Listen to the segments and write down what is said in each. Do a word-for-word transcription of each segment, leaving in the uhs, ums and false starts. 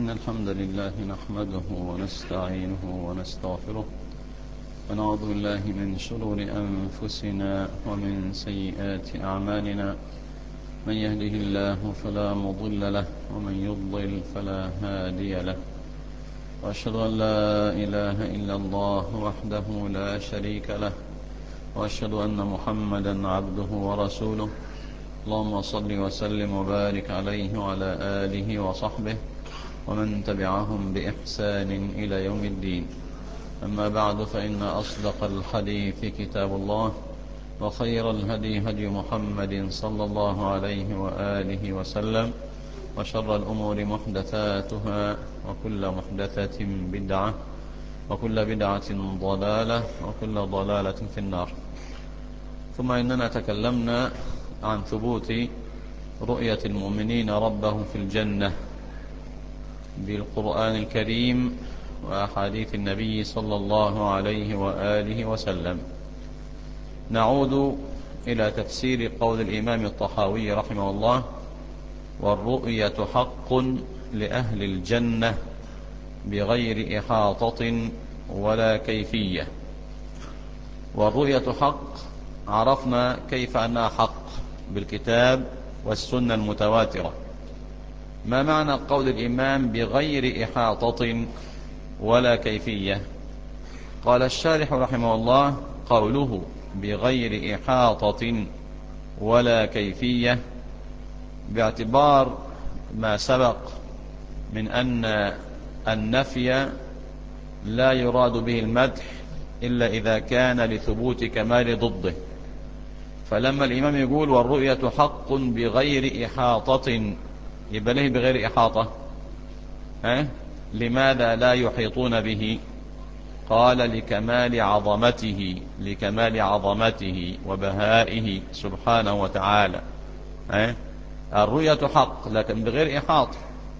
إن الحمد لله نحمده ونستعينه ونستغفره ونعوذ بالله من شرور أنفسنا ومن سيئات أعمالنا. من يهده الله فلا مضل له ومن يضلل فلا هادي له، وأشهد أن لا إله إلا الله وحده لا شريك له، وأشهد أن محمدا عبده ورسوله. اللهم صل وسلم وبارك عليه وعلى آله وصحبه ومن تبعهم بإحسان إلى يوم الدين. أما بعد، فإن أصدق الحديث كتاب الله، وخير الهدي هدي محمد صلى الله عليه وآله وسلم، وشر الأمور محدثاتها، وكل محدثة بدعة، وكل بدعة ضلالة، وكل ضلالة في النار. ثم إننا تكلمنا عن ثبوت رؤية المؤمنين ربهم في الجنة بالقرآن الكريم وأحاديث النبي صلى الله عليه وآله وسلم. نعود إلى تفسير قول الإمام الطحاوي رحمه الله: والرؤية حق لأهل الجنة بغير إحاطة ولا كيفية. والرؤية حق، عرفنا كيف أنها حق بالكتاب والسنة المتواترة. ما معنى قول الإمام بغير إحاطة ولا كيفية؟ قال الشارح رحمه الله: قوله بغير إحاطة ولا كيفية باعتبار ما سبق من أن النفي لا يراد به المدح إلا إذا كان لثبوت كمال ضده. فلما الإمام يقول والرؤية حق بغير إحاطة، يبقى له بغير إحاطة؟ ها؟ لماذا لا يحيطون به؟ قال لكمال عظمته لكمال عظمته وبهائه سبحانه وتعالى. ها؟ الرؤية حق لكن بغير إحاطة،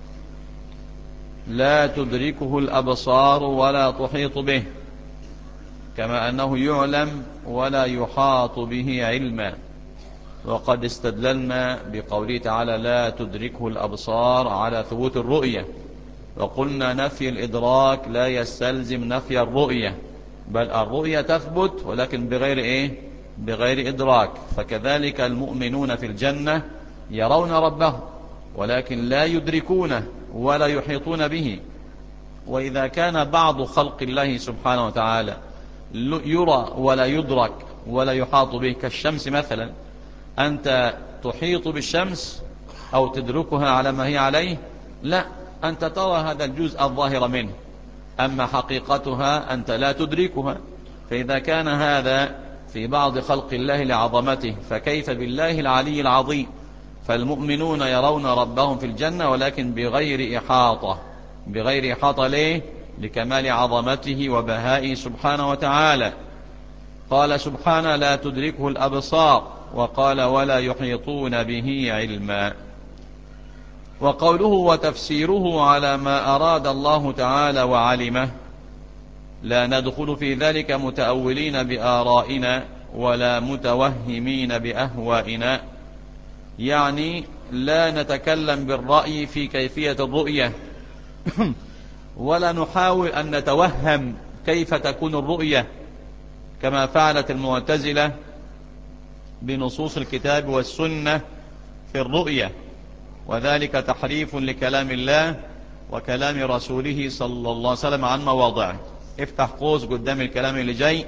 لا تدركه الأبصار ولا تحيط به، كما أنه يعلم ولا يحاط به علما. وقد استدللنا بقوله تعالى لا تدركه الأبصار على ثبوت الرؤية، وقلنا نفي الإدراك لا يستلزم نفي الرؤية، بل الرؤية تثبت ولكن بغير إيه؟ بغير إدراك. فكذلك المؤمنون في الجنة يرون ربهم ولكن لا يدركونه ولا يحيطون به. وإذا كان بعض خلق الله سبحانه وتعالى يرى ولا يدرك ولا يحاط به، كالشمس مثلا، أنت تحيط بالشمس أو تدركها على ما هي عليه؟ لا، أنت ترى هذا الجزء الظاهر منه، أما حقيقتها أنت لا تدركها. فإذا كان هذا في بعض خلق الله لعظمته، فكيف بالله العلي العظيم؟ فالمؤمنون يرون ربهم في الجنة ولكن بغير إحاطة. بغير إحاطة ليه؟ لكمال عظمته وبهائه سبحانه وتعالى. قال سبحانه لا تدركه الأبصار، وقال ولا يحيطون به علما. وقوله وتفسيره على ما أراد الله تعالى وعلمه، لا ندخل في ذلك متأولين بآرائنا ولا متوهمين بأهوائنا، يعني لا نتكلم بالرأي في كيفية الرؤية ولا نحاول أن نتوهم كيف تكون الرؤية كما فعلت المعتزلة بنصوص الكتاب والسنة في الرؤية، وذلك تحريف لكلام الله وكلام رسوله صلى الله عليه وسلم عن مواضعه. افتح قوس قدام الكلام اللي جاي.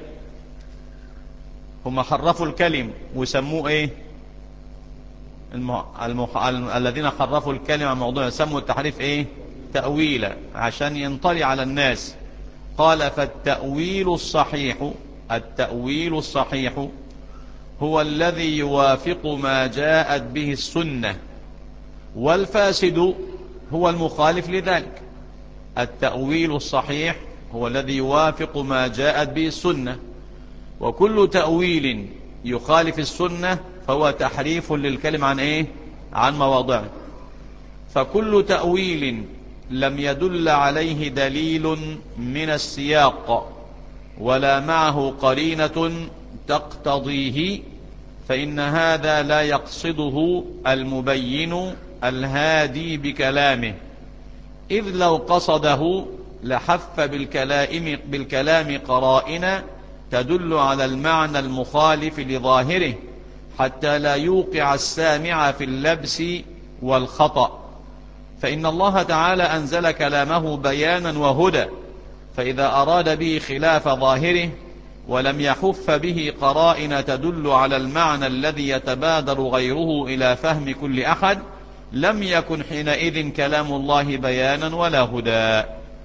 هم حرفوا الكلم وسموه ايه؟ المح... المح... الذين حرفوا الكلمة عن موضوعه سموا التحريف ايه؟ تأويلا، عشان ينطلي على الناس. قال فالتأويل الصحيح التأويل الصحيح هو الذي يوافق ما جاءت به السنة، والفاسد هو المخالف لذلك. التأويل الصحيح هو الذي يوافق ما جاءت به السنة، وكل تأويل يخالف السنة فهو تحريف للكلم عن ايه؟ عن مواضعه. فكل تأويل لم يدل عليه دليل من السياق ولا معه قرينة تقتضيه فإن هذا لا يقصده المبين الهادي بكلامه، إذ لو قصده لحف بالكلام, بالكلام قرائن تدل على المعنى المخالف لظاهره حتى لا يوقع السامع في اللبس والخطأ، فإن الله تعالى أنزل كلامه بيانا وهدى، فإذا أراد به خلاف ظاهره ولم يحف به قرائن تدل على المعنى الذي يتبادر غيره إلى فهم كل أحد لم يكن حينئذ كلام الله بيانا ولا هدى.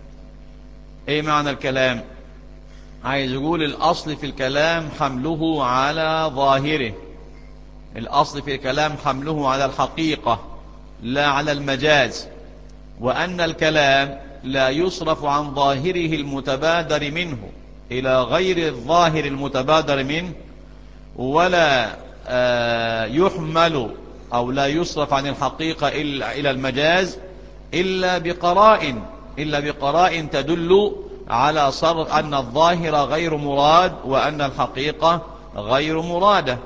ايه معنى الكلام؟ عايز يقول الأصل في الكلام حمله على ظاهره، الأصل في الكلام حمله على الحقيقة لا على المجاز، وأن الكلام لا يصرف عن ظاهره المتبادر منه إلى غير الظاهر المتبادر منه، ولا يحمل أو لا يصرف عن الحقيقة إلى المجاز إلا بقرائن إلا بقرائن تدل على صرف أن الظاهر غير مراد وأن الحقيقة غير مرادة.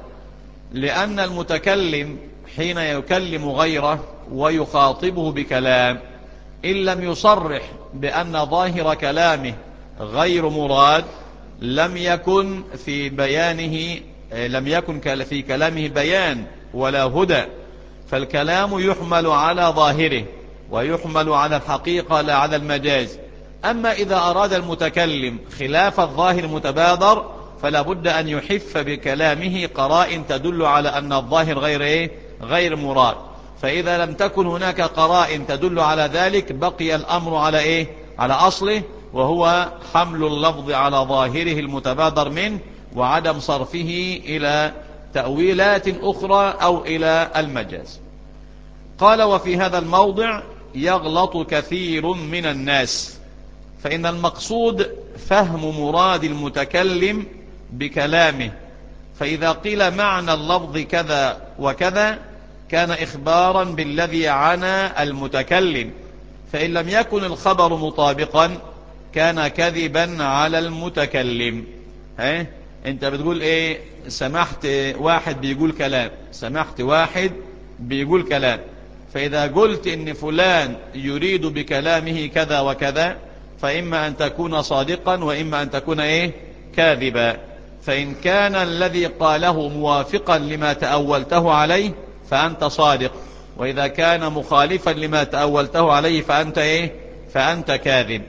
لأن المتكلم حين يكلم غيره ويخاطبه بكلام إن لم يصرح بأن ظاهر كلامه غير مراد لم يكن في بيانه لم يكن في كلامه بيان ولا هدى، فالكلام يحمل على ظاهره ويحمل على الحقيقة لا على المجاز. أما إذا أراد المتكلم خلاف الظاهر المتبادر فلا بد أن يحف بكلامه قرائن تدل على أن الظاهر غير إيه؟ غير مراد. فإذا لم تكن هناك قرائن تدل على ذلك بقي الأمر على إيه؟ على أصله، وهو حمل اللفظ على ظاهره المتبادر منه وعدم صرفه إلى تأويلات أخرى أو إلى المجاز. قال: وفي هذا الموضع يغلط كثير من الناس، فإن المقصود فهم مراد المتكلم بكلامه، فإذا قيل معنى اللفظ كذا وكذا كان إخبارا بالذي عنى المتكلم، فإن لم يكن الخبر مطابقا كان كذبا على المتكلم. ها انت بتقول ايه؟ سمحت واحد بيقول كلام، سمحت واحد بيقول كلام، فإذا قلت ان فلان يريد بكلامه كذا وكذا فإما أن تكون صادقا وإما أن تكون ايه؟ كاذبا. فإن كان الذي قاله موافقا لما تأولته عليه فأنت صادق، وإذا كان مخالفا لما تأولته عليه فأنت ايه؟ فأنت كاذب.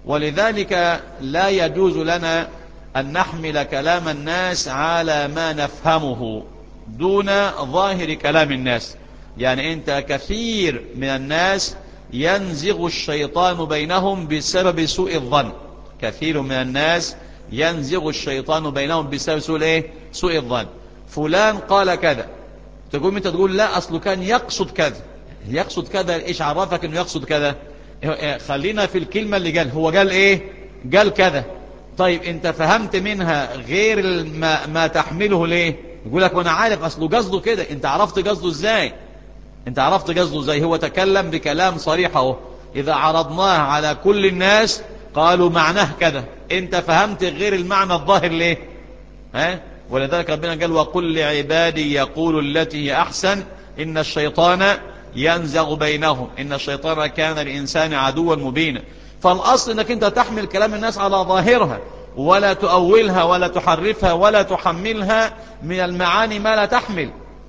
ولذلك لا يجوز لنا أن نحمل كلام الناس على ما نفهمه دون ظاهر كلام الناس. يعني أنت كثير من الناس ينزغ الشيطان بينهم بسبب سوء الظن، كثير من الناس ينزغ الشيطان بينهم بسبب سوء ايه؟ سوء الظن. فلان قال كذا، تقول انت تقول لا أصله كان يقصد كذا. يقصد كذا إيش عرفك أنه يقصد كذا؟ خلينا في الكلمة اللي قال، هو قال ايه؟ قال كذا. طيب انت فهمت منها غير ما, ما تحمله ليه؟ يقول لك وانا عارف اصله قصده كده. انت عرفت قصده ازاي؟ انت عرفت قصده ازاي؟ هو تكلم بكلام صريح اهو، اذا عرضناه على كل الناس قالوا معناه كذا، انت فهمت غير المعنى الظاهر ليه؟ ها؟ ولذلك ربنا قال: وقل لعبادي يقولوا التي هي احسن ان الشيطان ينزغ بينهم ان الشيطان كان للانسان عدوا مبينا. فالأصل أنك أنت تحمل كلام الناس على ظاهرها ولا تؤولها ولا تحرفها ولا تحملها من المعاني ما لا تحمل.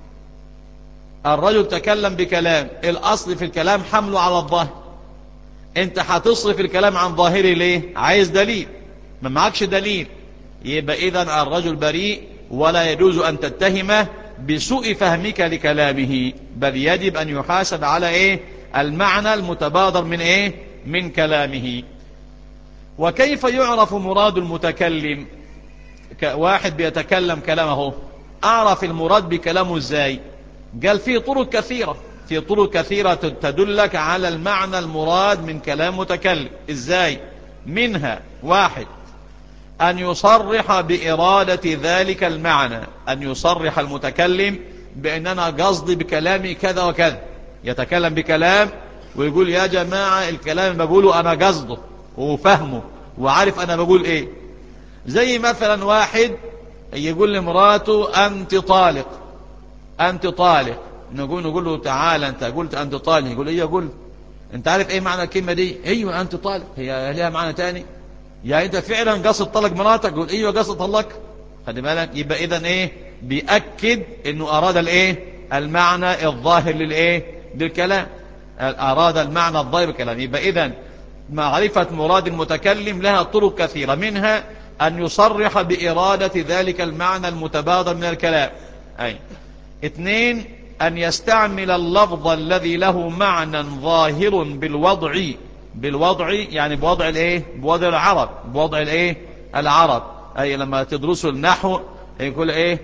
الرجل تكلم بكلام، الأصل في الكلام حمله على الظاهر. أنت هتصرف الكلام عن ظاهره ليه؟ عايز دليل، ما معكش دليل، يبقى إذن الرجل بريء ولا يجوز أن تتهمه بسوء فهمك لكلامه، بل يجب أن يحاسب على إيه؟ المعنى المتبادر من إيه؟ من كلامه. وكيف يعرف مراد المتكلم؟ واحد بيتكلم كلامه، أعرف المراد بكلامه ازاي؟ قال في طرق كثيرة في طرق كثيرة تدلك على المعنى المراد من كلام متكلم. ازاي؟ منها: واحد، أن يصرح بإرادة ذلك المعنى، أن يصرح المتكلم بأننا قصدي بكلامي كذا وكذا. يتكلم بكلام ويقول يا جماعة الكلام اللي بقوله أنا قصده وفهمه وعارف أنا بقول إيه. زي مثلا واحد يقول لمراته أنت طالق، أنت طالق، نقول نقول له تعالى أنت قلت أنت طالق، يقول إيه؟ يقول انت عارف ايه معنى الكلمة دي؟ ايوه انت طالق. هي ليها معنى تاني؟ يعني انت فعلا قصد طلق مراتك؟ قول ايوه قصد طلق. خلي بالك، يبقى اذا ايه؟ بيأكد انه اراد الايه؟ المعنى الظاهر للايه؟ للكلام. اراد المعنى الظاهر بالكلام. يبقى اذا معرفة مراد المتكلم لها طرق كثيرة، منها ان يصرح بإرادة ذلك المعنى المتبادر من الكلام. اي اثنين، ان يستعمل اللفظ الذي له معنى ظاهر بالوضع، بالوضع يعني بوضع الايه؟ بوضع العرب، بوضع الايه؟ العرب. اي لما تدرسوا النحو يقول ايه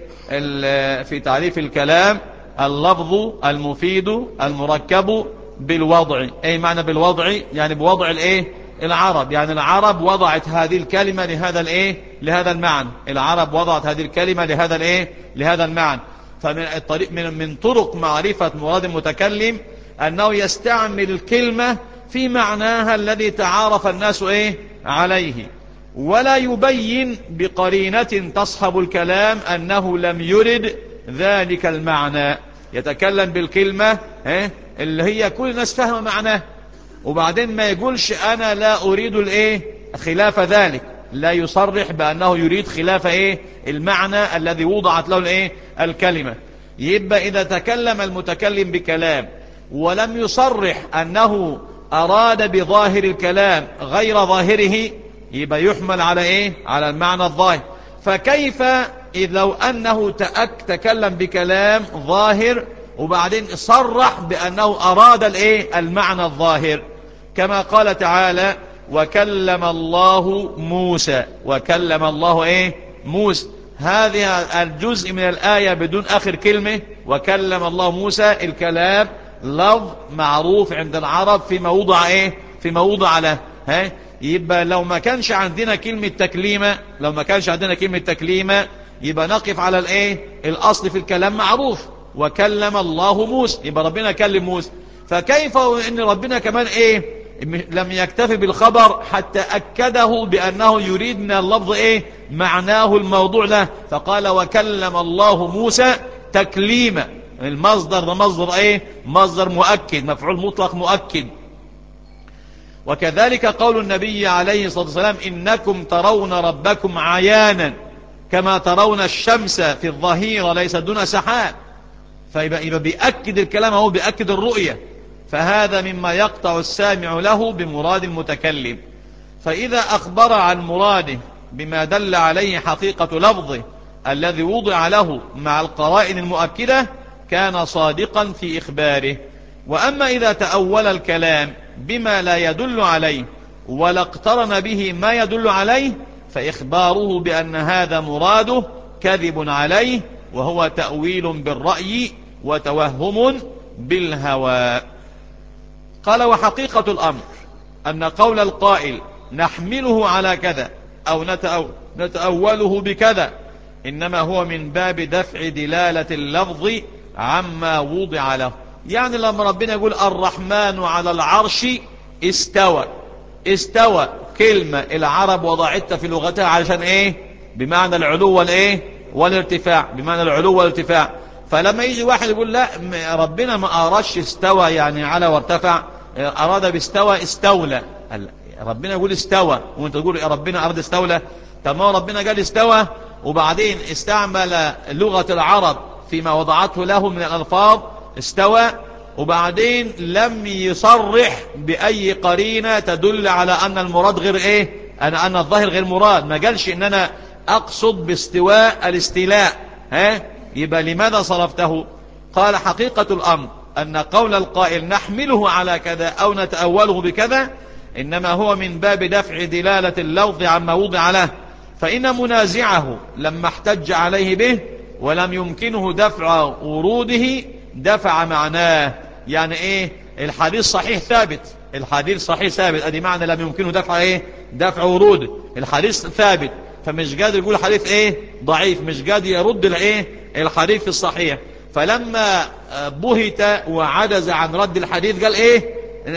في تعريف الكلام؟ اللفظ المفيد المركب بالوضع. اي معنى بالوضع؟ يعني بوضع الايه؟ العرب. يعني العرب وضعت هذه الكلمة لهذا الايه؟ لهذا المعنى. العرب وضعت هذه الكلمة لهذا الايه؟ لهذا المعنى. فمن الطريق من من طرق معرفة مراد المتكلم انه يستعمل الكلمة في معناها الذي تعارف الناس ايه؟ عليه، ولا يبين بقرينة تصحب الكلام أنه لم يرد ذلك المعنى. يتكلم بالكلمة اه اللي هي كل الناس فاهمة معناه، وبعدين ما يقولش أنا لا أريد الايه؟ خلاف ذلك. لا يصرح بأنه يريد خلاف ايه؟ المعنى الذي وضعت له الايه؟ الكلمة. يبقى إذا تكلم المتكلم بكلام ولم يصرح أنه أراد بظاهر الكلام غير ظاهره، يبقى يحمل على ايه؟ على المعنى الظاهر. فكيف إذ لو أنه تكلم بكلام ظاهر وبعدين صرح بأنه أراد الايه؟ المعنى الظاهر، كما قال تعالى وكلم الله موسى. وكلم الله ايه؟ موسى. هذه الجزء من الآية بدون آخر كلمة وكلم الله موسى، الكلام لفظ معروف عند العرب في موضع ايه؟ في موضع له. ها؟ يبقى لو ما كانش عندنا كلمة تكليمة، لو ما كانش عندنا كلمة تكليمة يبقى نقف على الايه؟ الاصل في الكلام معروف وكلم الله موسى، يبقى ربنا كلم موسى. فكيف ان ربنا كمان ايه؟ لم يكتفي بالخبر حتى اكده بانه يريد من اللفظ ايه؟ معناه الموضوع له، فقال وكلم الله موسى تكليما. المصدر ده مصدر ايه؟ مصدر مؤكد، مفعول مطلق مؤكد. وكذلك قول النبي عليه الصلاة والسلام إنكم ترون ربكم عيانا كما ترون الشمس في الظهيرة ليس دون سحاب. فيبقى يبقى بيأكد الكلام، هو بيأكد الرؤية. فهذا مما يقطع السامع له بمراد المتكلم. فإذا أخبر عن مراده بما دل عليه حقيقة لفظه الذي وضع له مع القرائن المؤكدة كان صادقا في إخباره. وأما إذا تأول الكلام بما لا يدل عليه ولا اقترن به ما يدل عليه فإخباره بأن هذا مراده كذب عليه، وهو تأويل بالرأي وتوهم بالهوى. قال وحقيقة الأمر أن قول القائل نحمله على كذا أو نتأوله بكذا إنما هو من باب دفع دلالة اللفظ عما وضع له. يعني لما ربنا يقول الرحمن على العرش استوى، استوى كلمة العرب وضعتها في لغتها علشان ايه؟ بمعنى العلو والايه؟ والارتفاع، بمعنى العلو والارتفاع. فلما يجي واحد يقول لا ربنا ما أرادش استوى يعني على وارتفع، أراد باستوى استولى. ربنا يقول استوى وانت تقول يا ربنا أراد استولى. طب ما ربنا قال استوى وبعدين استعمل لغة العرب فيما وضعته له من الألفاظ استوى، وبعدين لم يصرح بأي قرينة تدل على أن المراد غير إيه؟ أن أن الظاهر غير مراد. ما قالش إن أنا أقصد باستواء الاستيلاء. ها؟ يبقى لماذا صرفته؟ قال حقيقة الأمر أن قول القائل نحمله على كذا أو نتأوله بكذا إنما هو من باب دفع دلالة اللفظ عما وضع له. فإن منازعه لما احتج عليه به ولم يمكنه دفع وروده دفع معناه. يعني ايه؟ الحديث صحيح ثابت، الحديث صحيح ثابت، ادي معنى لم يمكنه دفع ايه؟ دفع وروده. الحديث ثابت فمش قادر يقول حديث ايه؟ ضعيف، مش قادر يرد الايه؟ الحديث الصحيح. فلما بهت وعجز عن رد الحديث قال ايه؟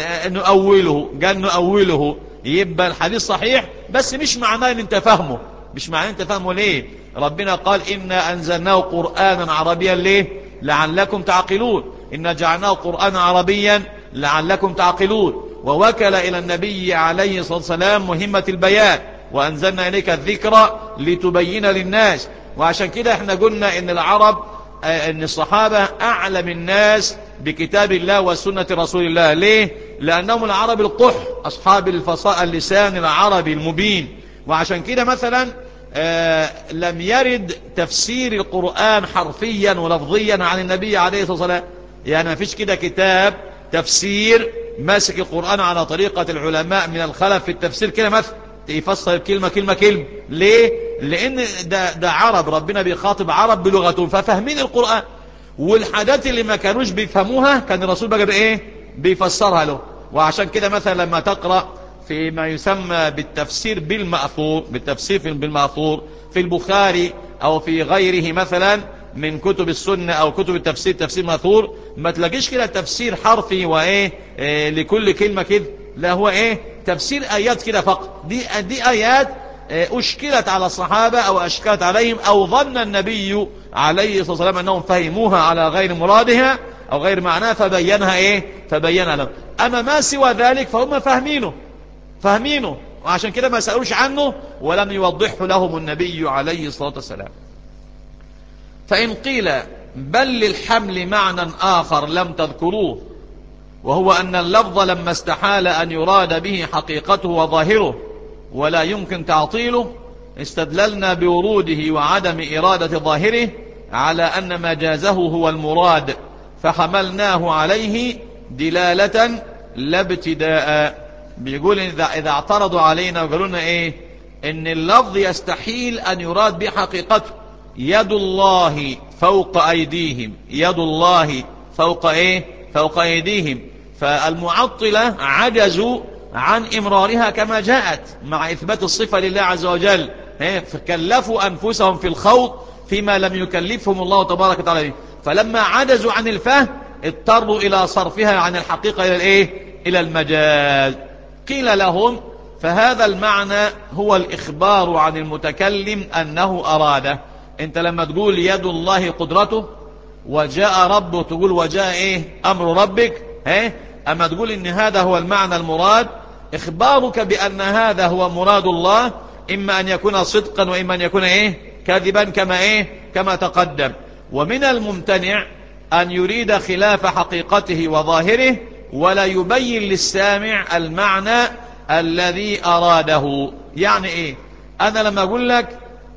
نؤوله، قال نؤوله. يبقى الحديث صحيح بس مش معناه ان انت فاهمه، مش معناه انت فاهمه. ليه؟ ربنا قال إنا أنزلناه قرآنا عربيا ليه؟ لعلكم تعقلون. إن جعلناه قرآنا عربيا لعلكم تعقلون. ووكل إلى النبي عليه الصلاة والسلام مهمة البيان، وأنزلنا إليك الذكر لتبين للناس. وعشان كده احنا قلنا ان العرب ان الصحابة أعلم الناس بكتاب الله وسنة رسول الله. ليه؟ لأنهم العرب القح، أصحاب الفصاء اللسان العربي المبين. وعشان كده مثلا آه لم يرد تفسير القرآن حرفيا ولفظيا عن النبي عليه الصلاة والسلام. يعني ما فيش كده كتاب تفسير ماسك القرآن على طريقة العلماء من الخلف في التفسير كده مثلا يفسر كلمة كلمة كلمة. ليه؟ لأن ده, ده عرب، ربنا بيخاطب عرب بلغتهم ففهمين القرآن، والحاجات اللي ما كانوش بيفهموها كان الرسول بقى بإيه؟ بيفسرها له. وعشان كده مثلا لما تقرأ في ما يسمى بالتفسير بالمأثور، بالتفسير بالمأثور في البخاري أو في غيره مثلا من كتب السنة أو كتب التفسير، تفسير مأثور، ما تلاقيش كده تفسير حرفي وإيه إيه لكل كلمة كده، لا هو إيه تفسير آيات كده فقط. دي, دي آيات أشكلت على الصحابة أو أشكلت عليهم أو ظن النبي عليه الصلاة والسلام أنهم فهموها على غير مرادها أو غير معناها فبينها إيه فبينها لهم. أما ما سوى ذلك فهم فاهمينه فاهمينه وعشان كده ما سألوش عنه ولم يوضحه لهم النبي عليه الصلاة والسلام. فإن قيل بل للحمل معنى آخر لم تذكروه، وهو أن اللفظ لما استحال أن يراد به حقيقته وظاهره ولا يمكن تعطيله، استدللنا بوروده وعدم إرادة ظاهره على أن مجازه هو المراد، فحملناه عليه دلالة لا ابتداء. بيقول إذا, إذا اعترضوا علينا وقالوا لنا إيه إن اللفظ يستحيل أن يراد بحقيقته، يد الله فوق أيديهم، يد الله فوق إيه فوق أيديهم، فالمعطلة عجزوا عن إمرارها كما جاءت مع إثبات الصفة لله عز وجل، فكلفوا أنفسهم في الخوض فيما لم يكلفهم الله تبارك وتعالى، فلما عجزوا عن الفهم اضطروا إلى صرفها عن الحقيقة إلى الإيه إلى المجاز. قيل لهم فهذا المعنى هو الإخبار عن المتكلم أنه أراده. انت لما تقول يد الله قدرته وجاء ربه تقول وجاء ايه امر ربك، ها اما تقول ان هذا هو المعنى المراد، اخبارك بان هذا هو مراد الله اما ان يكون صدقا واما ان يكون ايه كاذبا كما ايه كما تقدم. ومن الممتنع ان يريد خلاف حقيقته وظاهره ولا يبين للسامع المعنى الذي اراده. يعني ايه؟ انا لما اقول لك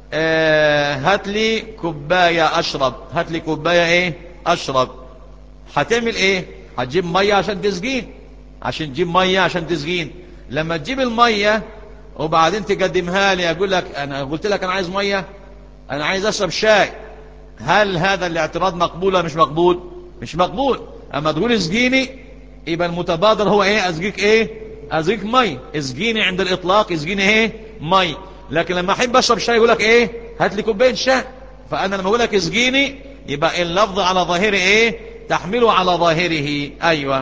آه هات لي كوبايه اشرب، هات لي كوبايه ايه اشرب، هتعمل ايه؟ هتجيب ميه عشان تسقين، عشان تجيب ميه عشان تسقين. لما تجيب الميه وبعدين تقدمها لي اقول لك انا قلت لك انا عايز ميه، انا عايز اشرب شاي، هل هذا الاعتراض مقبول ولا مش مقبول؟ مش مقبول. اما تقول اسقيني يبقى المتبادر هو ايه اسقيك ايه اسقيك ميه، اسقيني عند الاطلاق اسقيني ايه ميه. لكن لما احب اشرب شاي يقول لك ايه هات لي كوبايه شاي، فانا لما اقول لك اسقيني يبقى اللفظ على ظاهره ايه تحمله على ظاهره. ايوه.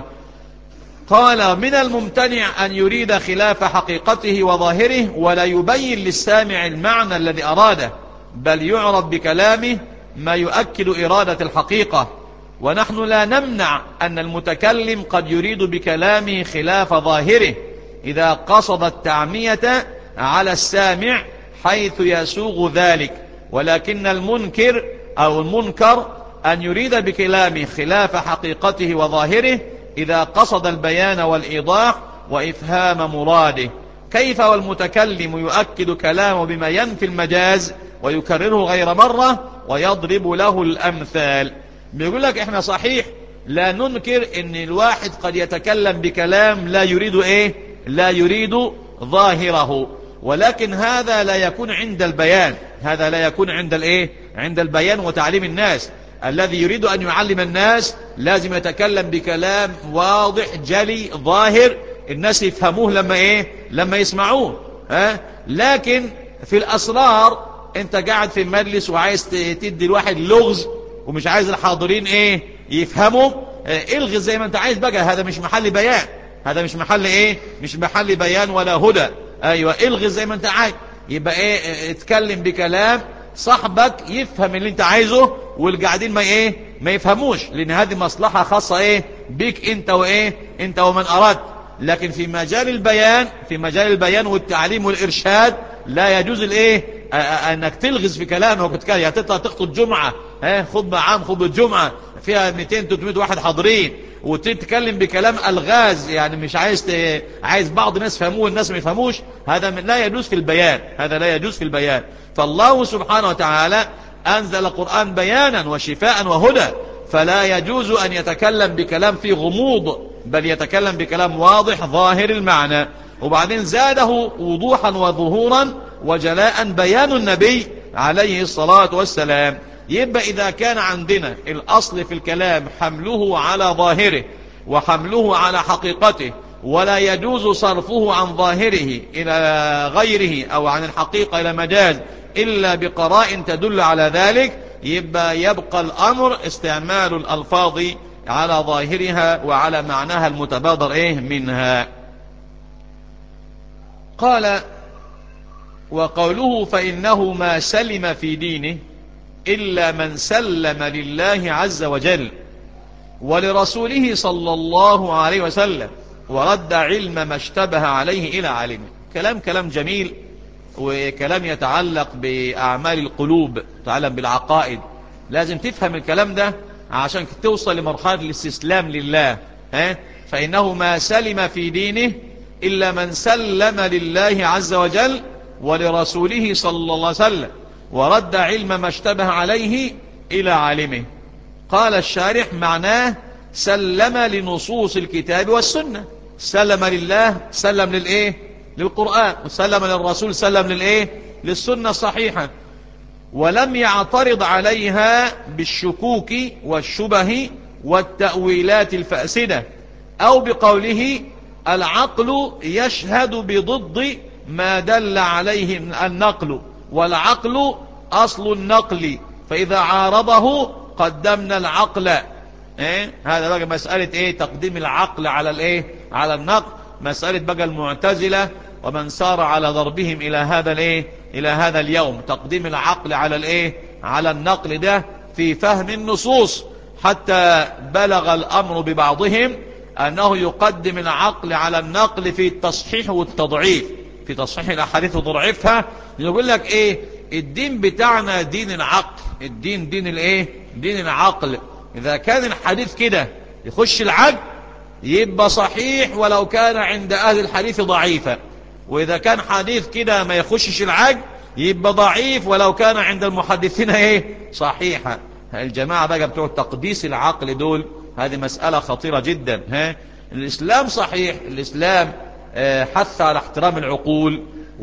قال من الممتنع ان يريد خلاف حقيقته وظاهره ولا يبين للسامع المعنى الذي اراده، بل يعرف بكلامه ما يؤكد اراده الحقيقه. ونحن لا نمنع ان المتكلم قد يريد بكلامه خلاف ظاهره اذا قصد التعمية على السامع حيث يسوغ ذلك، ولكن المنكر أو المنكر أن يريد بكلامه خلاف حقيقته وظاهره إذا قصد البيان والإيضاح وإفهام مراده. كيف والمتكلم يؤكد كلامه بما ينفي المجاز ويكرره غير مرة ويضرب له الأمثال. بيقول لك إحنا صحيح لا ننكر إن الواحد قد يتكلم بكلام لا يريد إيه لا يريد ظاهره، ولكن هذا لا يكون عند البيان، هذا لا يكون عند الايه عند البيان وتعليم الناس. الذي يريد ان يعلم الناس لازم يتكلم بكلام واضح جلي ظاهر الناس يفهموه لما ايه لما يسمعوه. ها لكن في الاسرار انت قاعد في مجلس وعايز تدي الواحد لغز ومش عايز الحاضرين ايه يفهموا، اه الغز زي ما انت عايز بقى، هذا مش محل بيان، هذا مش محل ايه مش محل بيان ولا هدى. ايوه الغي زي ما انت عايز، يبقى ايه اتكلم بكلام صاحبك يفهم اللي انت عايزه والقاعدين ما ايه ما يفهموش، لان هذه مصلحة خاصة ايه بيك انت وايه انت ومن اراد. لكن في مجال البيان، في مجال البيان والتعليم والإرشاد لا يجوز الايه انك تلغز في كلامه وتتكلم. يعني تطلع تخطب جمعة، ها خطبة عام، خطبة جمعة فيها مئتين ثلاثمائة واحد حاضرين وتتكلم بكلام الغاز، يعني مش عايز ت... عايز بعض الناس يفهموه والناس ما يفهموش، هذا لا يجوز في البيان، هذا لا يجوز في البيان. فالله سبحانه وتعالى أنزل القرآن بيانا وشفاء وهدى، فلا يجوز أن يتكلم بكلام فيه غموض، بل يتكلم بكلام واضح ظاهر المعنى. وبعدين زاده وضوحا وظهورا وجلاء بيان النبي عليه الصلاة والسلام. يبقى إذا كان عندنا الأصل في الكلام حمله على ظاهره وحمله على حقيقته، ولا يجوز صرفه عن ظاهره إلى غيره أو عن الحقيقة إلى مجاز إلا بقرائن تدل على ذلك، يبقى يبقى الأمر استعمال الألفاظ على ظاهرها وعلى معناها المتبادر إيه منها. قال: وقوله فإنه ما سلم في دينه إلا من سلم لله عز وجل ولرسوله صلى الله عليه وسلم ورد علم ما اشتبه عليه إلى عالمه. كلام كلام جميل، وكلام يتعلق بأعمال القلوب، يتعلق بالعقائد. لازم تفهم الكلام ده عشان توصل لمرحلة الاستسلام لله. ها؟ فإنه ما سلم في دينه إلا من سلم لله عز وجل ولرسوله صلى الله عليه وسلم ورد علم ما اشتبه عليه إلى عالمه. قال الشارح: معناه سلم لنصوص الكتاب والسنة. سلم لله، سلم للإيه؟ للقرآن. وسلم للرسول، سلم للإيه؟ للسنة الصحيحة. ولم يعترض عليها بالشكوك والشبه والتأويلات الفاسدة، أو بقوله العقل يشهد بضد ما دل عليه النقل، والعقل أصل النقل، فإذا عارضه قدمنا العقل. إيه؟ هذا بقى مسألة إيه؟ تقديم العقل على الإيه؟ على النقل. مسألة بقى المعتزلة ومن سار على ضربهم إلى هذا الإيه؟ إلى هذا اليوم، تقديم العقل على الإيه؟ على النقل. ده في فهم النصوص، حتى بلغ الأمر ببعضهم أنه يقدم العقل على النقل في التصحيح والتضعيف، في تصحيح الأحاديث وضعفها. يقول لك إيه؟ الدين بتاعنا دين العقل، الدين دين الإيه؟ دين العقل. إذا كان الحديث كده يخش العقل يبقى صحيح ولو كان عند أهل الحديث ضعيفا، وإذا كان حديث كده ما يخشش العقل يبقى ضعيف ولو كان عند المحدثين إيه؟ صحيحا. الجماعة بقى بتوع تقديس العقل دول، هذه مسألة خطيرة جدا. ها؟ الإسلام صحيح، الإسلام حث على احترام العقول،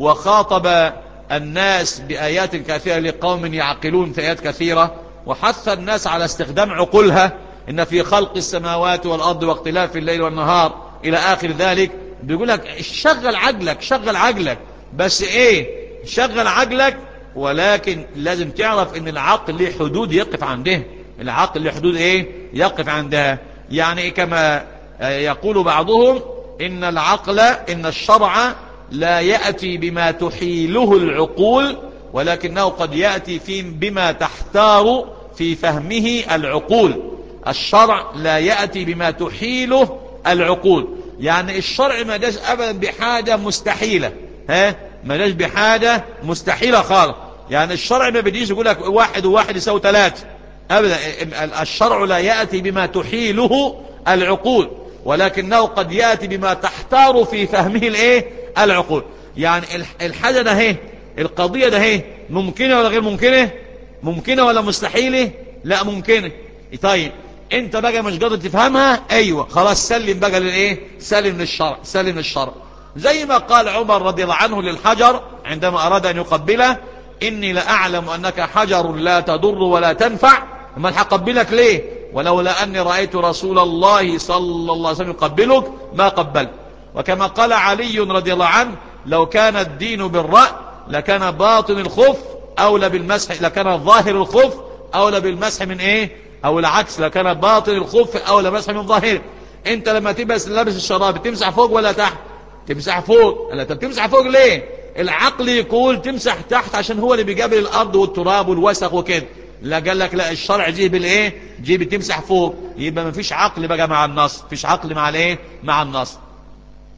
وخاطب الناس بآيات كثيرة لقوم يعقلون، في آيات كثيرة، وحث الناس على استخدام عقولها. إن في خلق السماوات والأرض واختلاف الليل والنهار إلى آخر ذلك. بيقول لك شغل عقلك، شغل عقلك، بس إيه؟ شغل عقلك، ولكن لازم تعرف إن العقل له حدود يقف عندها. العقل له حدود إيه؟ يقف عندها. يعني كما يقول بعضهم إن العقل، إن الشرع لا يأتي بما تحيله العقول، ولكنه قد يأتي في بما تحتار في فهمه العقول. الشرع لا يأتي بما تحيله العقول، يعني الشرع ما جاش أبدا بحاجة مستحيلة. ها؟ ما جاش بحاجة مستحيلة خالص. يعني الشرع ما بديش يقول لك واحد وواحد يساوي ثلاثة أبدا. الشرع لا يأتي بما تحيله العقول، ولكنه قد يأتي بما تحتار في فهمه الايه؟ العقول. يعني الحاجة ده هي، القضية ده هي ممكنة ولا غير ممكنة؟ ممكنة ولا مستحيلة؟ لا ممكنة. طيب انت بقى مش قادر تفهمها، ايوه خلاص سلم بقى للايه؟ سلم للشرع، سلم للشرع. زي ما قال عمر رضي الله عنه للحجر عندما اراد ان يقبله: اني لاعلم انك حجر لا تضر ولا تنفع، ما هقبلك ليه؟ ولولا اني رايت رسول الله صلى الله عليه وسلم يقبلك ما قبلت. وكما قال علي رضي الله عنه: لو كان الدين بالرأي لكان باطن الخف اولى بالمسح، لكان ظاهر الخف اولى بالمسح من ايه؟ او العكس، لكان باطن الخف اولى مسح من ظاهره. انت لما تبقى لابس الشراب تمسح فوق ولا تحت؟ تمسح فوق. لا، طب تمسح فوق ليه؟ العقل يقول تمسح تحت عشان هو اللي بيقابل الارض والتراب والوسخ وكده. لا، قال لك لا، الشرع جيب الايه؟ جيب تمسح فوق. يبقى ما فيش عقل بقى مع النص، فيش عقل مع الايه؟ مع النص.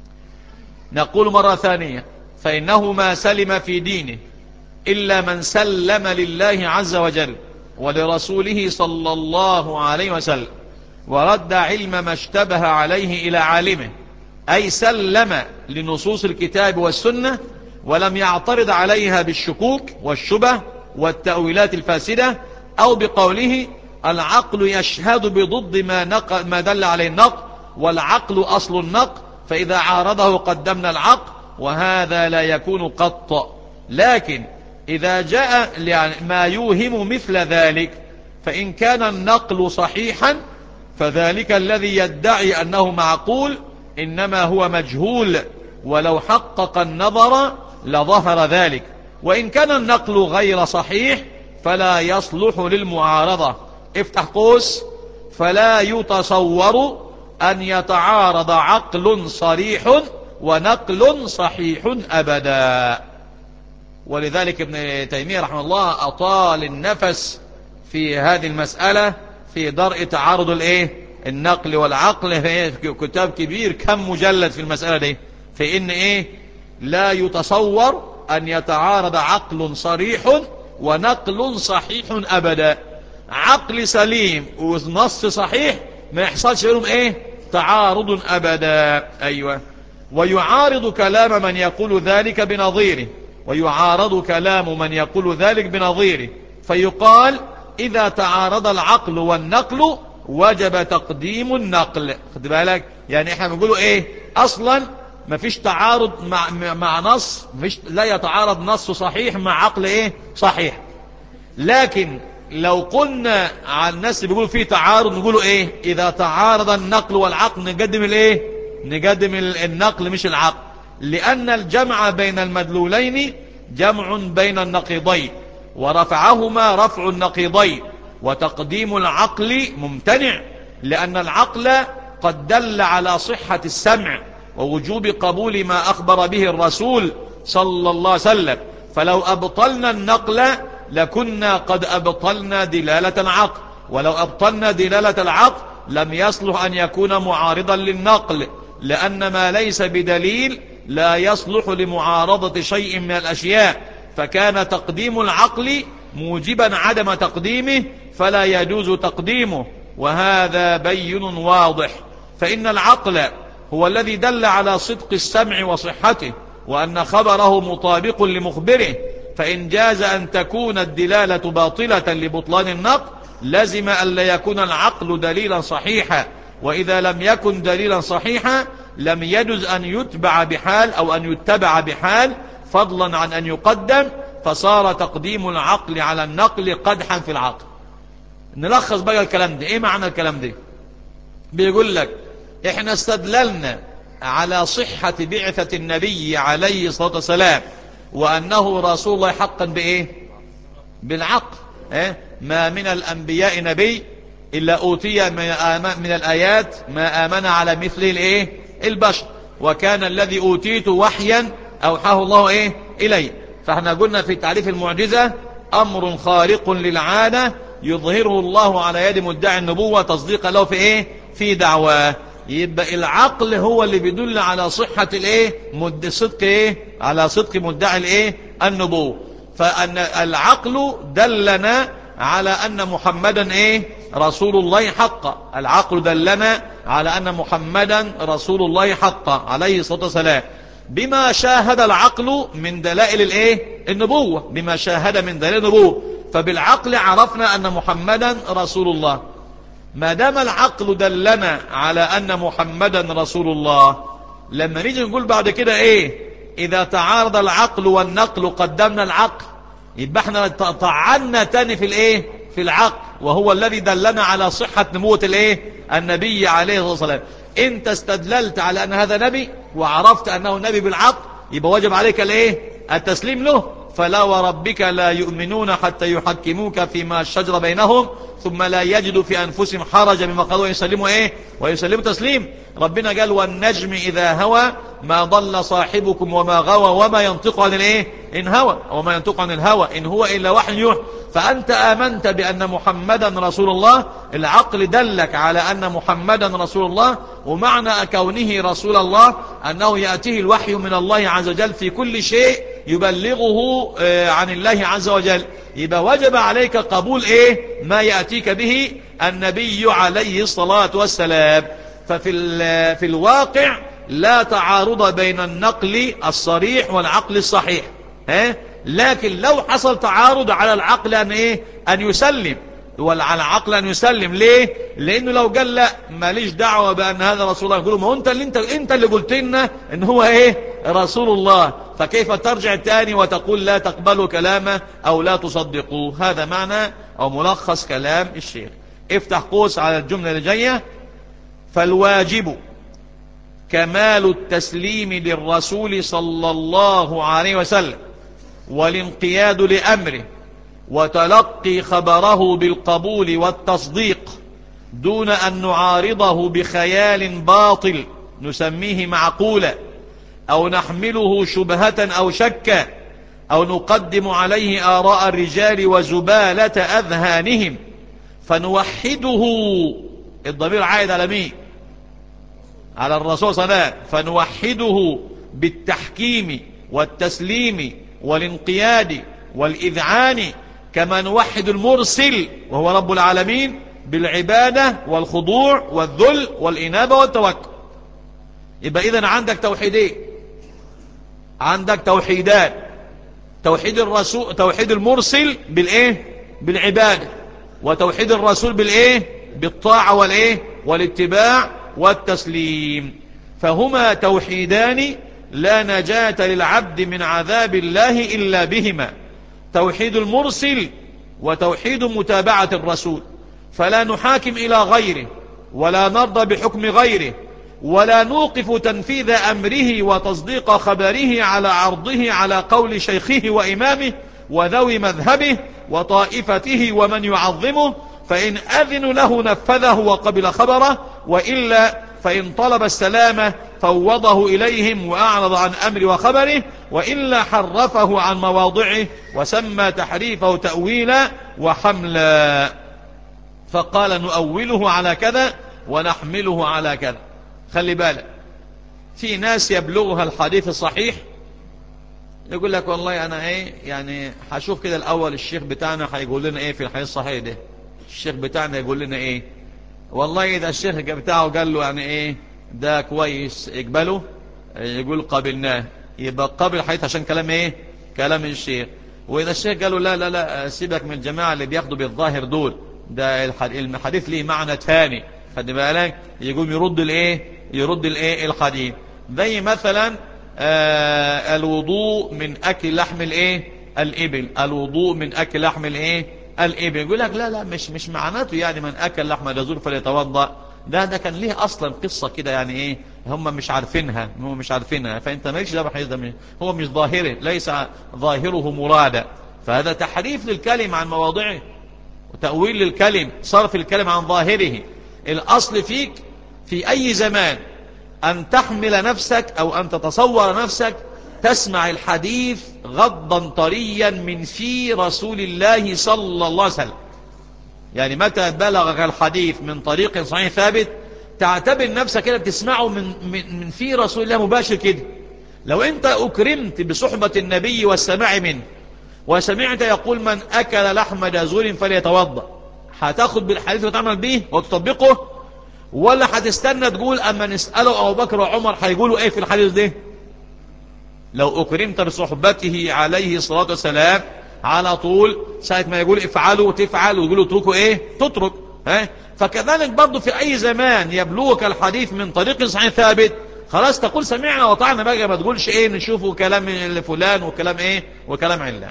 نقول مرة ثانية: فإنه ما سلم في دينه إلا من سلم لله عز وجل ولرسوله صلى الله عليه وسلم، ورد علم ما اشتبه عليه إلى عالمه، أي سلم لنصوص الكتاب والسنة ولم يعترض عليها بالشكوك والشبه والتأويلات الفاسدة، أو بقوله العقل يشهد بضد ما, نقل ما دل عليه النقل، والعقل أصل النقل، فإذا عارضه قدمنا العقل، وهذا لا يكون قط. لكن إذا جاء ما يوهم مثل ذلك، فإن كان النقل صحيحا فذلك الذي يدعي أنه معقول إنما هو مجهول، ولو حقق النظر لظهر ذلك. وإن كان النقل غير صحيح فلا يصلح للمعارضة. افتح قوس: فلا يتصور أن يتعارض عقل صريح ونقل صحيح أبدا. ولذلك ابن تيمية رحمه الله أطال النفس في هذه المسألة في درء تعارض الايه النقل والعقل، في كتاب كبير كم مجلد في المسألة دي، في ان ايه لا يتصور ان يتعارض عقل صريح ونقل صحيح ابدا. عقل سليم ونص صحيح ما يحصلش بينهم ايه تعارض ابدا. ايوه. ويعارض كلام من يقول ذلك بنظيره، ويعارض كلام من يقول ذلك بنظيره، فيقال إذا تعارض العقل والنقل وجب تقديم النقل. خد بالك، يعني احنا بنقوله ايه اصلا مفيش تعارض مع, مع نص، مفيش لا يتعارض نص صحيح مع عقل ايه صحيح. لكن لو قلنا على الناس اللي بيقولوا فيه تعارض نقوله ايه اذا تعارض النقل والعقل نقدم الايه نقدم النقل مش العقل، لان الجمع بين المدلولين جمع بين النقيضين، ورفعهما رفع النقيضين، وتقديم العقل ممتنع، لأن العقل قد دل على صحة السمع ووجوب قبول ما أخبر به الرسول صلى الله عليه وسلم. فلو أبطلنا النقل لكنا قد أبطلنا دلالة العقل، ولو أبطلنا دلالة العقل لم يصلح أن يكون معارضا للنقل، لأن ما ليس بدليل لا يصلح لمعارضة شيء من الأشياء، فكان تقديم العقل موجبا عدم تقديمه فلا يجوز تقديمه، وهذا بين واضح. فإن العقل هو الذي دل على صدق السمع وصحته، وأن خبره مطابق لمخبره، فإن جاز أن تكون الدلالة باطلة لبطلان النقل لزم أن لا يكون العقل دليلا صحيحا، وإذا لم يكن دليلا صحيحا لم يجوز أن يتبع بحال أو أن يتبع بحال، فضلا عن أن يقدم، فصار تقديم العقل على النقل قدحا في العقل. نلخص بقى الكلام ده. ايه معنى الكلام ده؟ بيقول لك احنا استدللنا على صحة بعثة النبي عليه الصلاة والسلام وأنه رسول الله حقا بإيه؟ بالعقل. إيه؟ ما من الأنبياء نبي إلا أوتي من الآيات ما آمن على مثله الإيه؟ البشر، وكان الذي أوتيت وحيا أوحاه الله إيه؟ إليه. فاحنا قلنا في تعريف المعجزة أمر خارق للعادة يظهره الله على يد مدعي النبوة تصديقا له في إيه؟ في دعواه. يبقى العقل هو اللي بيدل على صحة الايه مد صدق ايه على صدق مدعي الايه النبوة. فان العقل دلنا على ان محمدا ايه رسول الله حقا. العقل دلنا على ان محمدا رسول الله حقا عليه الصلاة والسلام، بما شاهد العقل من دلائل الايه النبوة، بما شاهد من دلائل النبوة. فبالعقل عرفنا ان محمدا رسول الله. ما دام العقل دلنا على أن محمدا رسول الله، لما نيجي نقول بعد كده إيه إذا تعارض العقل والنقل قدمنا العقل، يبقى احنا طعنا تاني في الإيه في العقل، وهو الذي دلنا على صحة نبوة الإيه النبي عليه الصلاة والسلام. انت استدللت على أن هذا نبي وعرفت أنه نبي بالعقل، يبقى واجب عليك الإيه التسليم له. فلا وربك لا يؤمنون حتى يحكموك فيما شجر بينهم ثم لا يجدوا في أنفسهم حرجا مما قالوا ويسلموا إيه ويسلموا تسليم. ربنا قال والنجم إذا هوى ما ضل صاحبكم وما غوى وما ينطق عن الإيه إن هوى وما ينطق عن الهوى إن هو إلا وحي يوحى. فأنت آمنت بأن محمدا رسول الله، العقل دلك على أن محمدا رسول الله، ومعنى كونه رسول الله أنه يأتيه الوحي من الله عز وجل في كل شيء يبلغه عن الله عز وجل. يبقى وجب عليك قبول إيه ما يأتيك به النبي عليه الصلاة والسلام. ففي في الواقع لا تعارض بين النقل الصريح والعقل الصحيح، ها؟ لكن لو حصل تعارض على العقل أن إيه أن يسلم، وعلى العقل أن يسلم. ليه؟ لأنه لو قال لا ماليش دعوة بأن هذا رسول الله، يقولوا ما أنت اللي أنت أنت اللي قلت لنا إن هو إيه رسول الله، فكيف ترجع تاني وتقول لا تقبلوا كلامه أو لا تصدقوا؟ هذا معنى أو ملخص كلام الشيخ. افتح قوس على الجملة اللي جاية. فالواجب كمال التسليم للرسول صلى الله عليه وسلم والانقياد لأمره وتلقي خبره بالقبول والتصديق دون أن نعارضه بخيال باطل نسميه معقولا أو نحمله شبهة أو شكا أو نقدم عليه آراء الرجال وزبالة أذهانهم فنوحده. الضمير عائد على مين؟ على الرسول صلى الله عليه وسلم. فنوحده بالتحكيم والتسليم والانقياد والإذعان كما نوحد المرسل وهو رب العالمين بالعبادة والخضوع والذل والإنابة والتوكل. يبقى إذن عندك توحيدين، عندك توحيدان: توحيد الرسول توحيد المرسل بالإيه بالعبادة، وتوحيد الرسول بالإيه بالطاعة والإيه والاتباع والتسليم. فهما توحيدان لا نجاة للعبد من عذاب الله إلا بهما: توحيد المرسل وتوحيد متابعة الرسول. فلا نحاكم إلى غيره ولا نرضى بحكم غيره ولا نوقف تنفيذ أمره وتصديق خبره على عرضه على قول شيخه وإمامه وذوي مذهبه وطائفته ومن يعظمه، فإن أذن له نفذه وقبل خبره، وإلا فإن طلب السلامة فوضه إليهم وأعرض عن أمر وخبره، وإلا حرفه عن مواضعه وسمى تحريفه تأويلا وحملا. فقال نؤوله على كذا ونحمله على كذا. خلي بالك، في ناس يبلغها الحديث الصحيح يقول لك والله أنا إيه يعني هشوف كده الأول الشيخ بتاعنا هيقول لنا إيه في الحديث الصحيح ده، الشيخ بتاعنا يقول لنا إيه. والله إذا الشيخ بتاعه قال له يعني إيه ده كويس اقبله، يقول قبلناه، يبقى قبل الحديث عشان كلام إيه كلام الشيخ. وإذا الشيخ قال له لا لا لا سيبك من الجماعة اللي بياخدوا بالظاهر دول، ده الحديث ليه معنى ثاني، خد بالك، يقوم يرد الايه يرد الايه الحديث. زي مثلا آه الوضوء من اكل لحم الايه الابل، الوضوء من اكل لحم الايه الابل، يقول لك لا لا مش مش معناته يعني من اكل لحم الجزور فليتوضا. ده ده كان ليه اصلا قصه كده يعني ايه هم مش عارفينها هم مش عارفينها فانت مالكش دعوه بالحديث ده، هو مش ظاهره، ليس ظاهره مرادا. فهذا تحريف للكلم عن مواضعه وتأويل للكلم، صرف الكلم عن ظاهره. الأصل فيك في أي زمان أن تحمل نفسك أو أن تتصور نفسك تسمع الحديث غضا طريا من في رسول الله صلى الله عليه وسلم. يعني متى بلغك الحديث من طريق صحيح ثابت تعتبر نفسك كده بتسمعه من, من, من في رسول الله مباشر كده. لو أنت أكرمت بصحبة النبي والسماع منه وسمعت يقول من أكل لحم جزور فليتوضأ، هتاخد بالحديث وتعمل به وتطبقه، ولا هتستنى تقول أما نسأله أبو بكر وعمر هيقولوا إيه في الحديث ده؟ لو أكرمت بصحبته عليه الصلاة والسلام على طول ساعة ما يقول افعلوا تفعل ويقولوا اتركوا إيه تترك. ها؟ فكذلك برضو في أي زمان يبلغك الحديث من طريق صحيح ثابت خلاص تقول سمعنا وطعنا بقى، ما تقولش إيه نشوفوا كلام فلان وكلام إيه وكلام علان.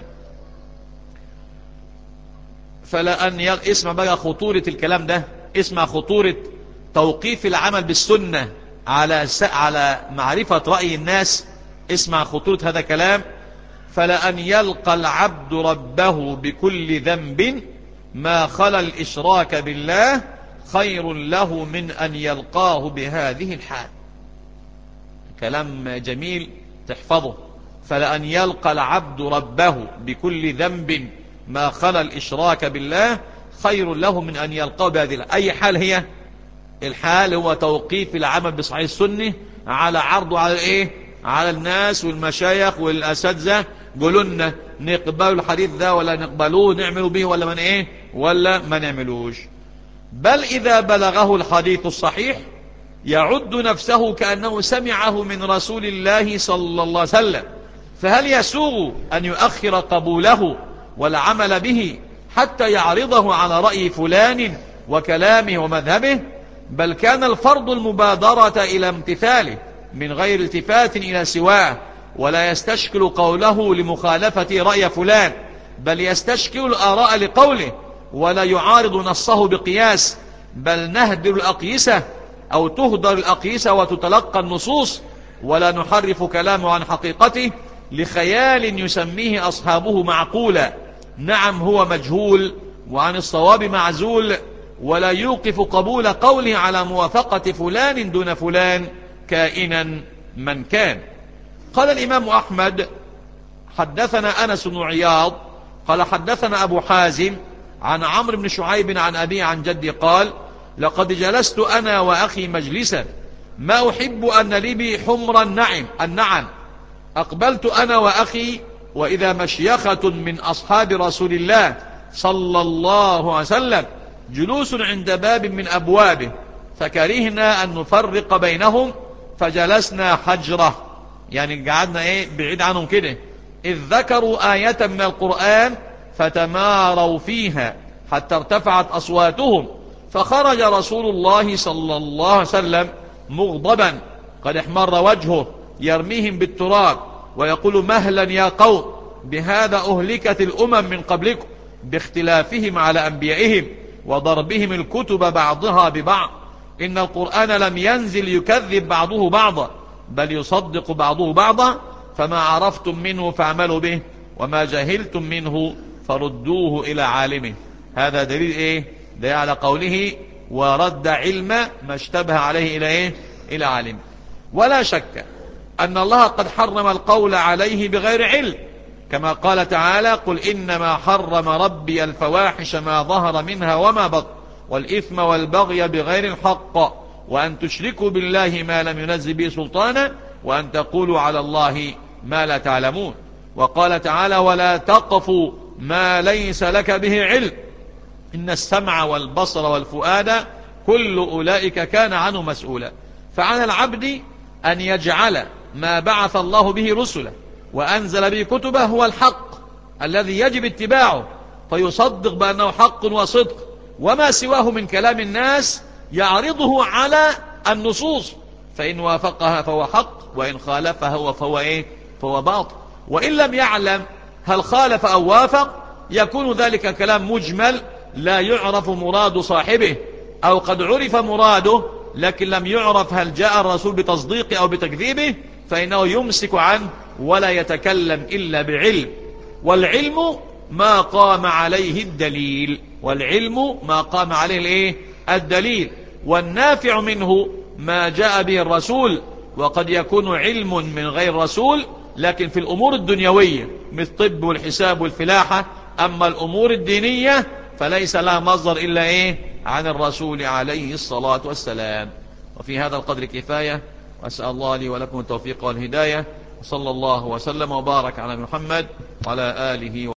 فلا أن يغ... اسمع بقى خطورة الكلام ده، اسمع خطورة توقيف العمل بالسنة على س... على معرفة رأي الناس. اسمع خطورة هذا كلام. فلأن يلقى العبد ربه بكل ذنب ما خلا الإشراك بالله خير له من أن يلقاه بهذه الحال. كلام جميل تحفظه. فلأن يلقى العبد ربه بكل ذنب ما خلا الإشراك بالله خير له من أن يلقاه بهذه الحال. أي حال هي؟ الحال هو توقيف العمل بصحيح السنة على عرضه على إيه؟ على الناس والمشايخ والأساتذة. قولوا لنا نقبلوا الحديث ده ولا نقبلوه، نعملوا به ولا من إيه ولا ما نعملوش. بل إذا بلغه الحديث الصحيح يعد نفسه كأنه سمعه من رسول الله صلى الله عليه وسلم، فهل يسوغ أن يؤخر قبوله والعمل به حتى يعرضه على رأي فلان وكلامه ومذهبه؟ بل كان الفرض المبادرة إلى امتثاله من غير التفات إلى سواه، ولا يستشكل قوله لمخالفة رأي فلان، بل يستشكل الآراء لقوله ولا يعارض نصه بقياس، بل نهدر الأقيسة أو تهدر الأقيسة وتتلقى النصوص، ولا نحرف كلامه عن حقيقته لخيال يسميه أصحابه معقولا. نعم هو مجهول وعن الصواب معزول، ولا يوقف قبول قوله على موافقة فلان دون فلان كائنا من كان. قال الإمام أحمد حدثنا أنس بن عياض قال حدثنا أبو حازم عن عمرو بن شعيب عن أبي عن جدي قال لقد جلست أنا وأخي مجلسا ما أحب أن لي بي حمر النعم النعم أقبلت أنا وأخي وإذا مشيخة من أصحاب رسول الله صلى الله عليه وسلم جلوس عند باب من أبوابه، فكرهنا أن نفرق بينهم فجلسنا حجرة، يعني قعدنا إيه بعيد عنهم كده، إذ ذكروا آية من القرآن فتماروا فيها حتى ارتفعت أصواتهم، فخرج رسول الله صلى الله عليه وسلم مغضبا قد احمر وجهه يرميهم بالتراب ويقول مهلا يا قوم، بهذا أهلكت الأمم من قبلكم باختلافهم على أنبيائهم وضربهم الكتب بعضها ببعض، إن القرآن لم ينزل يكذب بعضه بعضا بل يصدق بعضه بعضا، فما عرفتم منه فاعملوا به وما جهلتم منه فردوه إلى عالمه. هذا دليل إيه؟ دليل على قوله ورد علم ما اشتبه عليه إلى إيه؟ إلى عالمه. ولا شك أن الله قد حرم القول عليه بغير علم، كما قال تعالى قل إنما حرم ربي الفواحش ما ظهر منها وما بطن والإثم والبغي بغير الحق وأن تشركوا بالله ما لم ينزل به سلطانا وأن تقولوا على الله ما لا تعلمون. وقال تعالى ولا تقف ما ليس لك به علم إن السمع والبصر والفؤاد كل أولئك كان عنه مسؤولا. فعلى العبد أن يجعل ما بعث الله به رسله وأنزل به كتبه هو الحق الذي يجب اتباعه، فيصدق بأنه حق وصدق، وما سواه من كلام الناس يعرضه على النصوص، فإن وافقها فهو حق وإن خالفها فهو إيه؟ فهو باطل. وإن لم يعلم هل خالف أو وافق يكون ذلك كلام مجمل لا يعرف مراد صاحبه، أو قد عرف مراده لكن لم يعرف هل جاء الرسول بتصديقه أو بتكذيبه، فإنه يمسك عنه ولا يتكلم إلا بعلم. والعلم ما قام عليه الدليل، والعلم ما قام عليه الايه؟ الدليل. والنافع منه ما جاء به الرسول، وقد يكون علم من غير رسول لكن في الأمور الدنيوية مثل الطب والحساب والفلاحة، أما الأمور الدينية فليس لها مصدر إلا إيه؟ عن الرسول عليه الصلاة والسلام. وفي هذا القدر كفاية، وأسأل الله لي ولكم التوفيق والهداية، وصلى الله وسلم وبارك على محمد وعلى آله